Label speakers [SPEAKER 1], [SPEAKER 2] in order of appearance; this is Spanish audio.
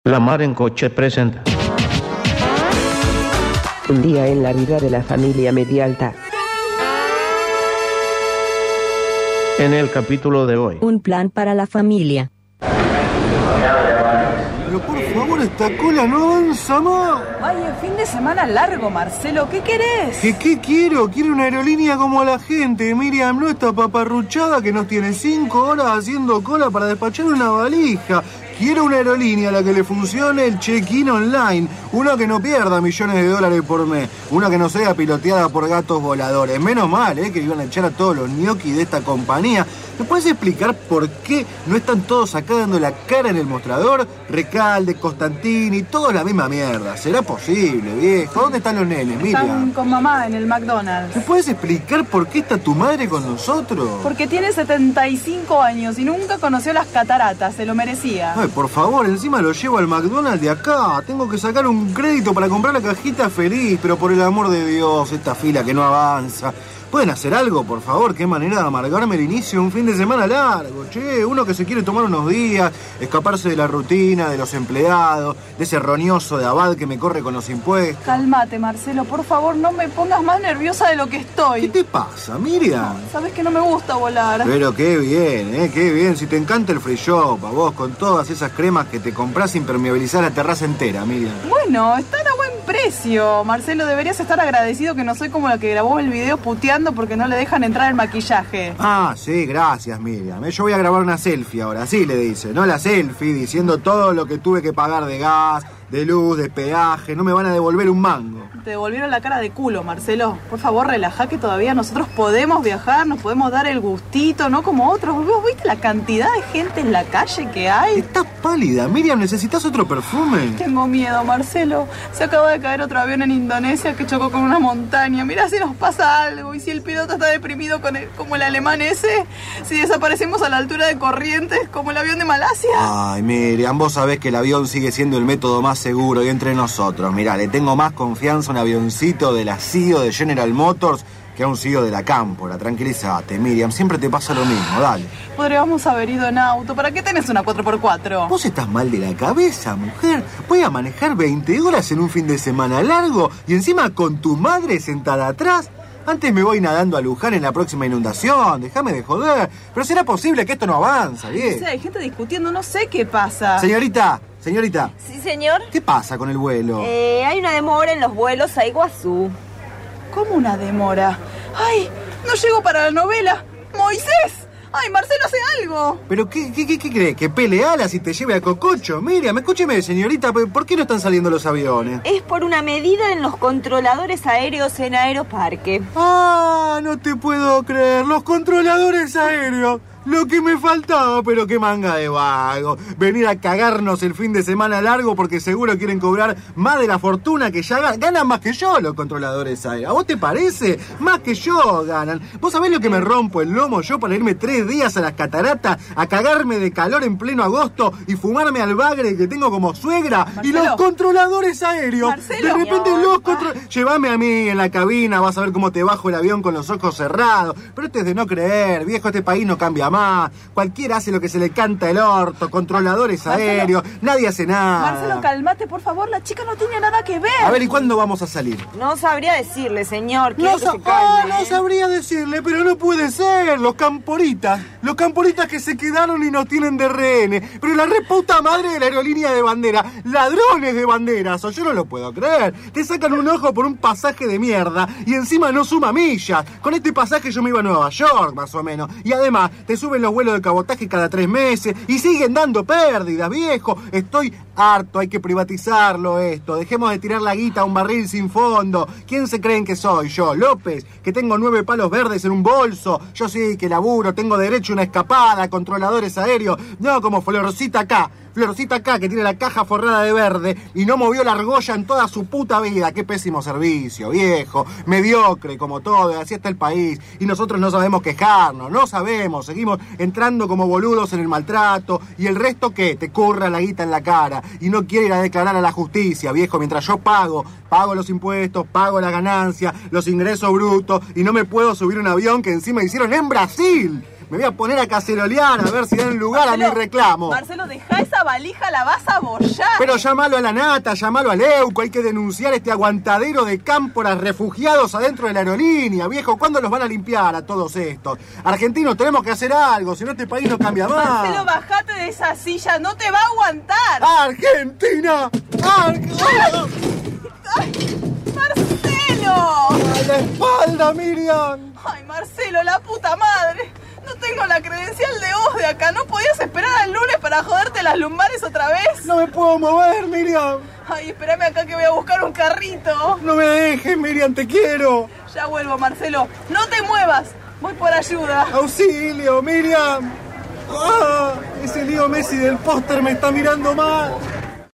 [SPEAKER 1] La Mar en Coche presenta
[SPEAKER 2] Un día en la vida de la familia Medialta.
[SPEAKER 1] en el capítulo de hoy.
[SPEAKER 3] Un plan para la familia.
[SPEAKER 4] Pero por favor, esta cola no avanza más.
[SPEAKER 5] Ay, el fin de semana largo, Marcelo, ¿qué querés?
[SPEAKER 4] ¿Qué quiero? Quiero una aerolínea como la gente, Miriam, no esta paparruchada que nos tiene 5 horas haciendo cola para despachar una valija. Quiero una aerolínea a la que le funcione el check-in online, una que no pierda millones de dólares por mes, una que no sea piloteada por gatos voladores. Menos mal, que iban a echar a todos los ñoquis de esta compañía. ¿Me puedes explicar por qué no están todos acá dando la cara en el mostrador? Recalde, Constantini, toda la misma mierda. ¿Será posible, viejo? ¿Dónde están los nenes, Miriam?
[SPEAKER 5] Están con mamá en el McDonald's.
[SPEAKER 4] ¿Me puedes explicar por qué está tu madre con nosotros?
[SPEAKER 5] Porque tiene 75 años y nunca conoció las cataratas, se lo merecía.
[SPEAKER 4] Ay, por favor, encima lo llevo al McDonald's de acá. Tengo que sacar un crédito para comprar la cajita feliz, pero por el amor de Dios, esta fila que no avanza. ¿Pueden hacer algo, por favor? Qué manera de amargarme el inicio de un fin de semana largo, che. Uno que se quiere tomar unos días, escaparse de la rutina, de los empleados, de ese roñoso de Abad que me corre con los impuestos.
[SPEAKER 5] Cálmate, Marcelo, por favor, no me pongas más nerviosa de lo que estoy.
[SPEAKER 4] ¿Qué te pasa, Miriam?
[SPEAKER 5] Sabes que no me gusta volar.
[SPEAKER 4] Pero qué bien, qué bien. Si te encanta el free shop, a vos, con todas esas cremas que te compras, impermeabilizar la terraza entera, Miriam.
[SPEAKER 5] Bueno, están a buen precio. Marcelo, deberías estar agradecido que no soy como la que grabó el video puteando porque no le dejan entrar el maquillaje.
[SPEAKER 4] Ah, sí, gracias, Miriam. Yo voy a grabar una selfie ahora, así le dice, ¿no? La selfie diciendo todo lo que tuve que pagar de gas, de luz, de peaje. No me van a devolver un mango.
[SPEAKER 5] Te devolvieron la cara de culo, Marcelo. Por favor, relajá que todavía nosotros podemos viajar, nos podemos dar el gustito, no como otros. ¿Vos viste la cantidad de gente en la calle que hay?
[SPEAKER 4] Estás pálida, Miriam. ¿Necesitas otro perfume?
[SPEAKER 5] Tengo miedo, Marcelo. Se acaba de caer otro avión en Indonesia que chocó con una montaña. Mirá si nos pasa algo. Y si el piloto está deprimido como el alemán ese. Si desaparecemos a la altura de Corrientes como el avión de Malasia.
[SPEAKER 4] Ay, Miriam, vos sabés que el avión sigue siendo el método más seguro y entre nosotros. Mirá, le tengo más confianza a un avioncito de la CEO de General Motors que a un CEO de la Cámpora. Tranquilízate, Miriam, siempre te pasa lo mismo, dale.
[SPEAKER 5] Podríamos haber ido en auto. ¿Para qué tenés una 4x4?
[SPEAKER 4] Vos estás mal de la cabeza, mujer. Voy a manejar 20 horas en un fin de semana largo y encima con tu madre sentada atrás. Antes me voy nadando a Luján en la próxima inundación. Déjame de joder. Pero será posible que esto no avanza, ¿bien?
[SPEAKER 5] Sí, hay gente discutiendo, no sé qué pasa.
[SPEAKER 4] Señorita.
[SPEAKER 6] Sí, señor.
[SPEAKER 4] ¿Qué pasa con el vuelo?
[SPEAKER 6] Hay una demora en los vuelos a Iguazú.
[SPEAKER 5] ¿Cómo una demora? ¡Ay! ¡No llego para la novela! ¡Moisés! ¡Ay, Marcelo, hace algo!
[SPEAKER 4] ¿Pero qué crees? ¿Que pele alas y te lleve a Cococho? Miriam, escúcheme, señorita, ¿por qué no están saliendo los aviones?
[SPEAKER 6] Es por una medida en los controladores aéreos en Aeroparque.
[SPEAKER 4] ¡Ah! No te puedo creer, los controladores aéreos. Lo que me faltaba, pero qué manga de vago. Venir a cagarnos el fin de semana largo porque seguro quieren cobrar más de la fortuna que ya ganan más que yo los controladores aéreos. ¿A vos te parece? Más que yo ganan. ¿Vos sabés lo que me rompo el lomo yo para irme 3 días a las cataratas a cagarme de calor en pleno agosto y fumarme al bagre que tengo como suegra?
[SPEAKER 5] Marcelo.
[SPEAKER 4] Y los controladores aéreos.
[SPEAKER 5] Marcelo.
[SPEAKER 4] De repente Llévame a mí en la cabina, vas a ver cómo te bajo el avión con los ojos cerrados. Pero esto es de no creer, viejo, este país no cambia más. Cualquiera hace lo que se le canta el orto, controladores aéreos, nadie hace nada.
[SPEAKER 5] Marcelo, cálmate, por favor, la chica no tiene nada que ver.
[SPEAKER 4] A ver, ¿y cuándo vamos a salir?
[SPEAKER 6] No sabría decirle, señor.
[SPEAKER 4] No sabría decirle, pero no puede ser. Los camporitas que se quedaron y nos tienen de rehenes. Pero la reputa madre de la aerolínea de bandera, ladrones de banderas, o yo no lo puedo creer. Te sacan un ojo por un pasaje de mierda y encima no suma millas. Con este pasaje yo me iba a Nueva York, más o menos. Y además, te suben los vuelos de cabotaje cada 3 meses y siguen dando pérdidas, viejo. Estoy harto, hay que privatizarlo esto. Dejemos de tirar la guita a un barril sin fondo. ¿Quién se creen que soy? Yo, López, que tengo 9 palos verdes en un bolso. Yo sí, que laburo, tengo derecho a una escapada, controladores aéreos. No como Florcita acá, que tiene la caja forrada de verde y no movió la argolla en toda su puta vida. Qué pésimo servicio, viejo. Mediocre como todo, así está el país. Y nosotros no sabemos quejarnos, no sabemos. Seguimos entrando como boludos en el maltrato. ¿Y el resto qué? Te curra la guita en la cara y no quiere ir a declarar a la justicia, viejo, mientras yo pago los impuestos, pago la ganancia, los ingresos brutos y no me puedo subir un avión que encima hicieron en Brasil. Me voy a poner a cacerolear a ver si dan lugar a mi reclamo.
[SPEAKER 5] Marcelo, deja esa valija, la vas a bollar.
[SPEAKER 4] Pero llamalo a la Nata, llamalo al Euco. Hay que denunciar este aguantadero de cámporas refugiados adentro de la aerolínea, viejo. ¿Cuándo los van a limpiar a todos estos? Argentinos, tenemos que hacer algo, si no este país no cambia más.
[SPEAKER 5] Marcelo, bajate de esa silla, no te va a aguantar.
[SPEAKER 4] ¡Argentina!
[SPEAKER 5] ¡Ay, Marcelo!
[SPEAKER 4] ¡A la espalda, Miriam!
[SPEAKER 5] Ay, Marcelo, la puta madre. No tengo la credencial de OSDE acá. ¿No podías esperar al lunes para joderte las lumbares otra vez?
[SPEAKER 4] No me puedo mover, Miriam.
[SPEAKER 5] Ay, espérame acá que voy a buscar un carrito.
[SPEAKER 4] No me dejes, Miriam, te quiero.
[SPEAKER 5] Ya vuelvo, Marcelo. No te muevas. Voy por ayuda.
[SPEAKER 4] ¡Auxilio, Miriam! ¡Ah! Ese Leo Messi del póster me está mirando mal.